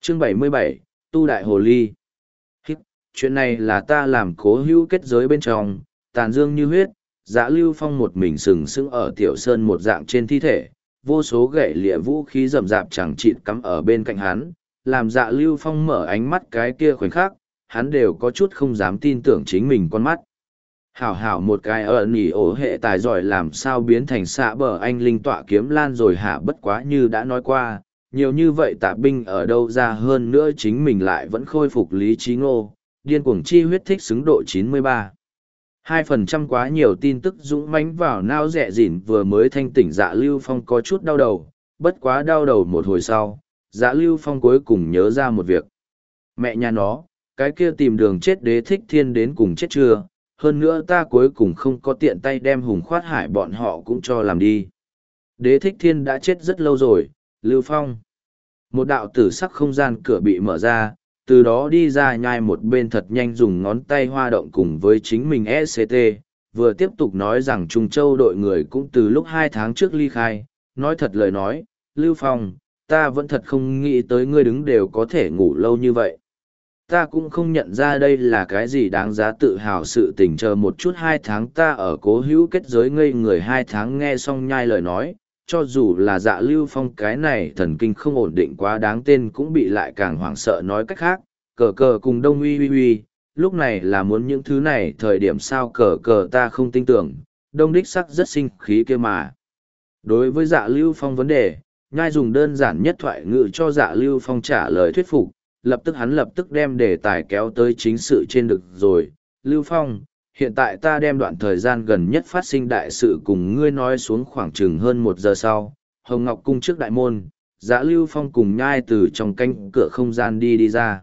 Chương 77, Tu Đại Hồ Ly. Chuyện này là ta làm cố hữu kết giới bên trong, tàn dương như huyết, Dạ Lưu Phong một mình sừng sững ở tiểu sơn một dạng trên thi thể, vô số gậy lịa vũ khí rậm rạp chẳng chịt cắm ở bên cạnh hắn, làm Dạ Lưu Phong mở ánh mắt cái kia khoảnh khắc, hắn đều có chút không dám tin tưởng chính mình con mắt. Hảo hảo một cái nỉ ổ hệ tài giỏi làm sao biến thành xạ bờ anh linh tọa kiếm lan rồi hả, bất quá như đã nói qua, nhiều như vậy tạ binh ở đâu ra, hơn nữa chính mình lại vẫn khôi phục lý trí ngô, điên cuồng chi huyết thích xứng độ 93. 2% quá nhiều tin tức dũng mãnh vào nao rẻ rỉn, vừa mới thanh tỉnh Dạ Lưu Phong có chút đau đầu, bất quá đau đầu một hồi sau, Dạ Lưu Phong cuối cùng nhớ ra một việc. Mẹ nhà nó, cái kia tìm đường chết Đế Thích Thiên đến cùng chết chưa, hơn nữa ta cuối cùng không có tiện tay đem Hùng Khoát Hải bọn họ cũng cho làm đi. Đế Thích Thiên đã chết rất lâu rồi, Lưu Phong. Một đạo tử sắc không gian cửa bị mở ra, từ đó đi ra nhai một bên thật nhanh dùng ngón tay hoa động cùng với chính mình ECT, vừa tiếp tục nói rằng Trung Châu đội người cũng từ lúc 2 tháng trước ly khai, nói thật lời nói, Lưu Phong, ta vẫn thật không nghĩ tới ngươi đứng đều có thể ngủ lâu như vậy. Ta cũng không nhận ra đây là cái gì đáng giá tự hào sự tình, chờ một chút 2 tháng ta ở cố hữu kết giới ngây người 2 tháng, nghe xong nhai lời nói, cho dù là Dạ Lưu Phong cái này thần kinh không ổn định quá đáng tên cũng bị lại càng hoảng sợ. Nói cách khác, cờ cờ cùng đông uy uy uy, lúc này là muốn những thứ này thời điểm sao cờ cờ ta không tin tưởng, đông đích sắc rất sinh khí kia mà. Đối với Dạ Lưu Phong vấn đề, nhai dùng đơn giản nhất thoại ngữ cho Dạ Lưu Phong trả lời thuyết phục, lập tức hắn lập tức đem đề tài kéo tới chính sự trên được rồi. Lưu Phong, hiện tại ta đem đoạn thời gian gần nhất phát sinh đại sự cùng ngươi nói xuống. Khoảng chừng hơn 1 giờ sau, Hồng Ngọc Cung trước đại môn, Dạ Lưu Phong cùng nhai từ trong cánh cửa không gian đi ra.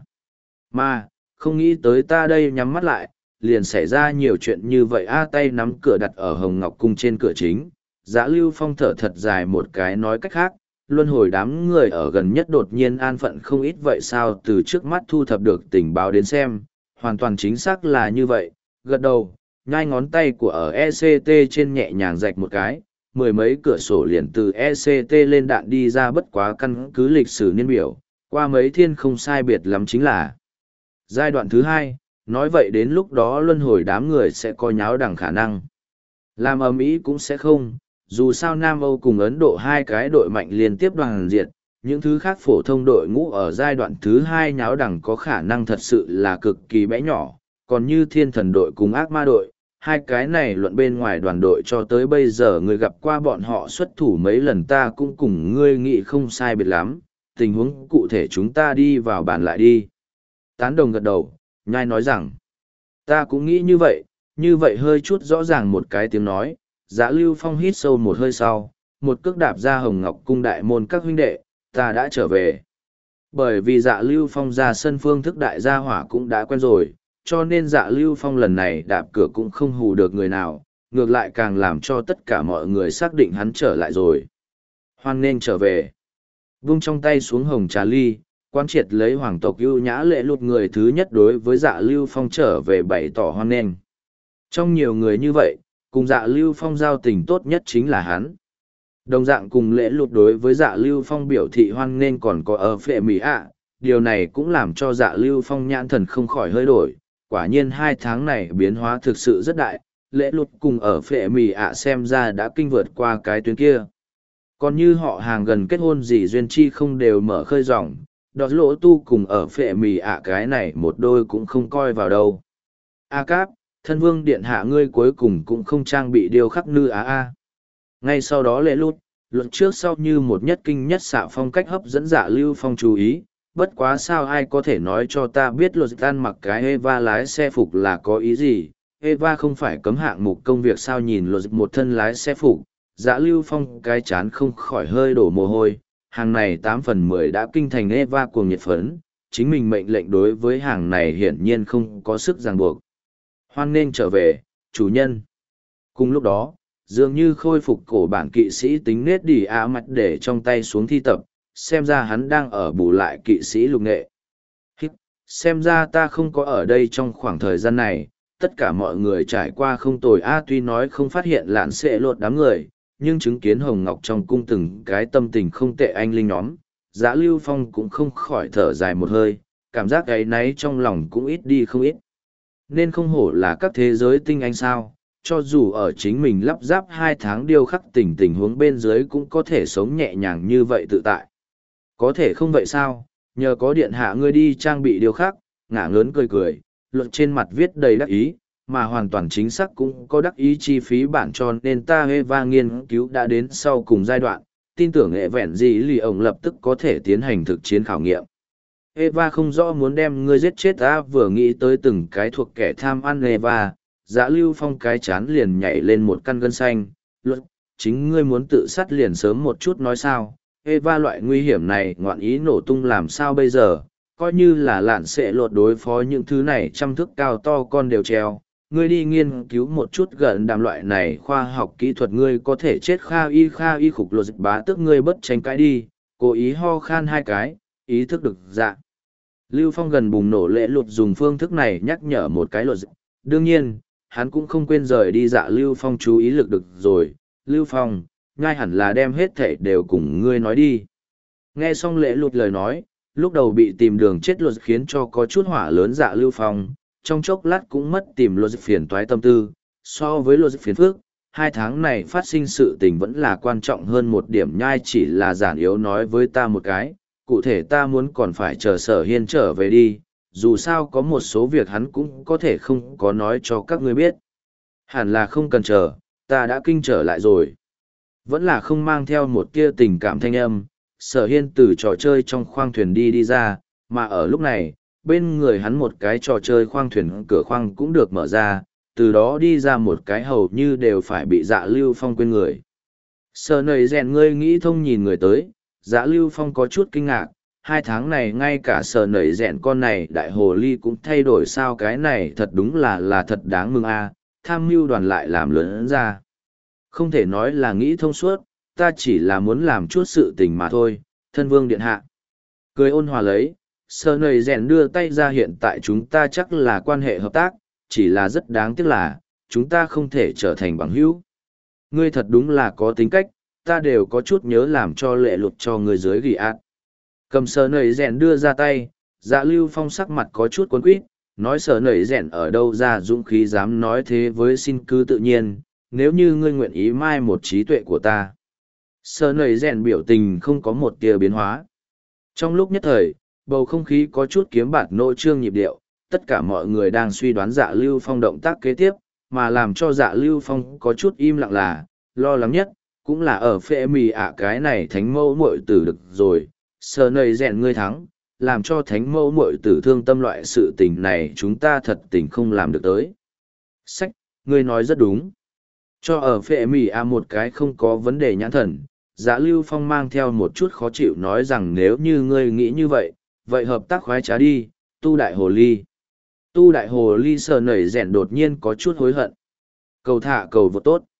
Mà, không nghĩ tới ta đây nhắm mắt lại, liền xảy ra nhiều chuyện như vậy a. Tay nắm cửa đặt ở Hồng Ngọc Cung trên cửa chính, Dạ Lưu Phong thở thật dài một cái, nói cách khác, luân hồi đám người ở gần nhất đột nhiên an phận không ít vậy sao? Từ trước mắt thu thập được tình báo đến xem, hoàn toàn chính xác là như vậy. Gật đầu, nhai ngón tay của ở ECT trên nhẹ nhàng rạch một cái, 10 mấy cửa sổ liền từ ECT lên đạn đi ra, bất quá căn cứ lịch sử niên biểu, qua mấy thiên không sai biệt lắm chính là giai đoạn thứ 2, nói vậy đến lúc đó luân hồi đám người sẽ có nháo đẳng khả năng. Làm ầm ĩ cũng sẽ không, dù sao Nam Âu cùng Ấn Độ 2 cái đội mạnh liên tiếp đoàn diệt, những thứ khác phổ thông đội ngũ ở giai đoạn thứ 2 nháo đẳng có khả năng thật sự là cực kỳ bé nhỏ, còn như Thiên Thần đội cùng Ác Ma đội, 2 cái này luận bên ngoài đoàn đội cho tới bây giờ người gặp qua bọn họ xuất thủ mấy lần, ta cũng cùng ngươi nghĩ không sai biệt lắm, tình huống cụ thể chúng ta đi vào bàn lại đi. Tán đồng gật đầu, nhai nói rằng, ta cũng nghĩ như vậy hơi chút rõ ràng một cái tiếng nói. Dạ Lưu Phong hít sâu một hơi sau, một cước đạp ra Hồng Ngọc Cung đại môn, các huynh đệ, ta đã trở về. Bởi vì Dạ Lưu Phong ra sân phương thức đại gia hỏa cũng đã quen rồi, cho nên Dạ Lưu Phong lần này đạp cửa cũng không hù được người nào, ngược lại càng làm cho tất cả mọi người xác định hắn trở lại rồi. Hoan nên trở về. Vung trong tay xuống hồng trà ly, quán triệt lấy hoàng tộc ưu nhã lệ lụt người thứ nhất đối với Dạ Lưu Phong trở về bày tỏ hoan nghênh. Trong nhiều người như vậy, cùng Dạ Lưu Phong giao tình tốt nhất chính là hắn. Đồng dạng cùng lễ lụt đối với Dạ Lưu Phong biểu thị hoan nghênh còn có ở phệ mỹ ạ, điều này cũng làm cho Dạ Lưu Phong nhãn thần không khỏi hơi đổi. Quả nhiên 2 tháng này biến hóa thực sự rất đại, lễ lụt cùng ở phệ mỹ ạ xem ra đã kinh vượt qua cái tuyến kia. Còn như họ hàng gần kết hôn gì duyên chi không đều mở khơi ròng, đọt lỗ tu cùng ở phệ mì ạ cái này một đôi cũng không coi vào đâu. A Cáp, thân vương điện hạ ngươi cuối cùng cũng không trang bị điêu khắc nư a. Ngay sau đó lễ lút, luận trước sau như một nhất kinh nhất xạ phong cách hấp dẫn Dạ Lưu Phong chú ý, bất quá sao ai có thể nói cho ta biết luật tan mặc cái Eva lái xe phục là có ý gì? Eva không phải cấm hạng mục công việc sao? Nhìn luật một thân lái xe phục, Dạ Lưu Phong cái chán không khỏi hơi đổ mồ hôi, hàng này 8/10 đã kinh thành Eva cuồng nhiệt phấn, chính mình mệnh lệnh đối với hàng này hiển nhiên không có sức ràng buộc. Hoan nên trở về, chủ nhân. Cùng lúc đó, dường như khôi phục cổ bản kỵ sĩ tính nết đỉ á mặt để trong tay xuống thi tập, xem ra hắn đang ở bù lại kỵ sĩ lục nghệ. Xem ra ta không có ở đây trong khoảng thời gian này, tất cả mọi người trải qua không tồi tuy nói không phát hiện lạn xệ lột đám người, nhưng chứng kiến Hồng Ngọc trong cung từng cái tâm tình không tệ anh linh nhóm, Dạ Lưu Phong cũng không khỏi thở dài một hơi, cảm giác áy náy trong lòng cũng ít đi không ít. Nên không hổ là các thế giới tinh anh sao, cho dù ở chính mình lắp ráp 2 tháng điêu khắc tình huống bên dưới cũng có thể sống nhẹ nhàng như vậy tự tại. Có thể không vậy sao, nhờ có điện hạ ngươi đi trang bị điêu khắc, ngả ngớn cười cười, luận trên mặt viết đầy đắc ý, mà hoàn toàn chính xác cũng có đắc ý chi phí bản cho nên ta Eva nghiên cứu đã đến sau cùng giai đoạn, tin tưởng hệ vẹn gì lì ổng lập tức có thể tiến hành thực chiến khảo nghiệm. Eva không rõ muốn đem ngươi giết chết ta vừa nghĩ tới từng cái thuộc kẻ tham ăn Eva, Dạ Lưu Phong cái chán liền nhảy lên một căn gân xanh, luật, chính ngươi muốn tự sát liền sớm một chút nói sao, Eva loại nguy hiểm này ngoạn ý nổ tung làm sao bây giờ, coi như là lạn sẽ lột đối phó những thứ này trăm thước cao to con đều treo, ngươi đi nghiên cứu một chút gần đàm loại này khoa học kỹ thuật ngươi có thể chết kha y khục lột bá tức ngươi bất tranh cãi đi, cố ý ho khan 2 cái, ý thức được dạ. Lưu Phong gần bùng nổ lễ lụt dùng phương thức này nhắc nhở một cái lột. Đương nhiên, hắn cũng không quên rời đi dạ Lưu Phong chú ý lực được rồi. Lưu Phong, ngay hẳn là đem hết thể đều cùng ngươi nói đi. Nghe xong lễ lụt lời nói, lúc đầu bị tìm đường chết lột khiến cho có chút hỏa lớn dạ Lưu Phong, trong chốc lát cũng mất tìm lột phiền toái tâm tư. So với lột phiền phước, 2 tháng này phát sinh sự tình vẫn là quan trọng hơn một điểm nhai chỉ là giản yếu nói với ta một cái. Cụ thể ta muốn còn phải chờ Sở Hiên trở về đi, dù sao có một số việc hắn cũng có thể không có nói cho các ngươi biết. Hẳn là không cần chờ, ta đã kinh trở lại rồi. Vẫn là không mang theo một tia tình cảm thanh âm, Sở Hiên từ trò chơi trong khoang thuyền đi ra, mà ở lúc này, bên người hắn một cái trò chơi khoang thuyền cửa khoang cũng được mở ra, từ đó đi ra một cái hầu như đều phải bị Dạ Lưu Phong quên người. Sở nầy rèn ngươi nghĩ thông nhìn người tới. Dạ Lưu Phong có chút kinh ngạc, 2 tháng này ngay cả sờ nảy rẹn con này đại hồ ly cũng thay đổi sao cái này thật đúng là thật đáng mừng a tham mưu đoàn lại làm lớn ra. Không thể nói là nghĩ thông suốt, ta chỉ là muốn làm chút sự tình mà thôi, thân vương điện hạ. Cười ôn hòa lấy, sờ nảy rẹn đưa tay ra hiện tại chúng ta chắc là quan hệ hợp tác, chỉ là rất đáng tiếc là, chúng ta không thể trở thành bằng hữu. Ngươi thật đúng là có tính cách, ta đều có chút nhớ làm cho lệ lụt cho người dưới ghi ạt. Cầm sờ nầy rèn đưa ra tay, Dạ Lưu Phong sắc mặt có chút cuốn quýt, nói sờ nầy rèn ở đâu ra dũng khí dám nói thế với xin cứ tự nhiên, nếu như ngươi nguyện ý mai một trí tuệ của ta. Sờ nầy rèn biểu tình không có một tia biến hóa. Trong lúc nhất thời, bầu không khí có chút kiếm bạt nỗ trương nhịp điệu, tất cả mọi người đang suy đoán Dạ Lưu Phong động tác kế tiếp, mà làm cho Dạ Lưu Phong có chút im lặng là, lo lắng nhất cũng là ở phệ mì cái này thánh mẫu muội tử được rồi, sờ nầy rèn ngươi thắng, làm cho thánh mẫu muội tử thương tâm loại sự tình này chúng ta thật tình không làm được tới. Sách, ngươi nói rất đúng. Cho ở phệ mì một cái không có vấn đề nhãn thần, Dạ Lưu Phong mang theo một chút khó chịu nói rằng nếu như ngươi nghĩ như vậy, vậy hợp tác khoái trá đi, tu đại hồ ly. Tu đại hồ ly sờ nầy rèn đột nhiên có chút hối hận. Cầu thả cầu vô tốt.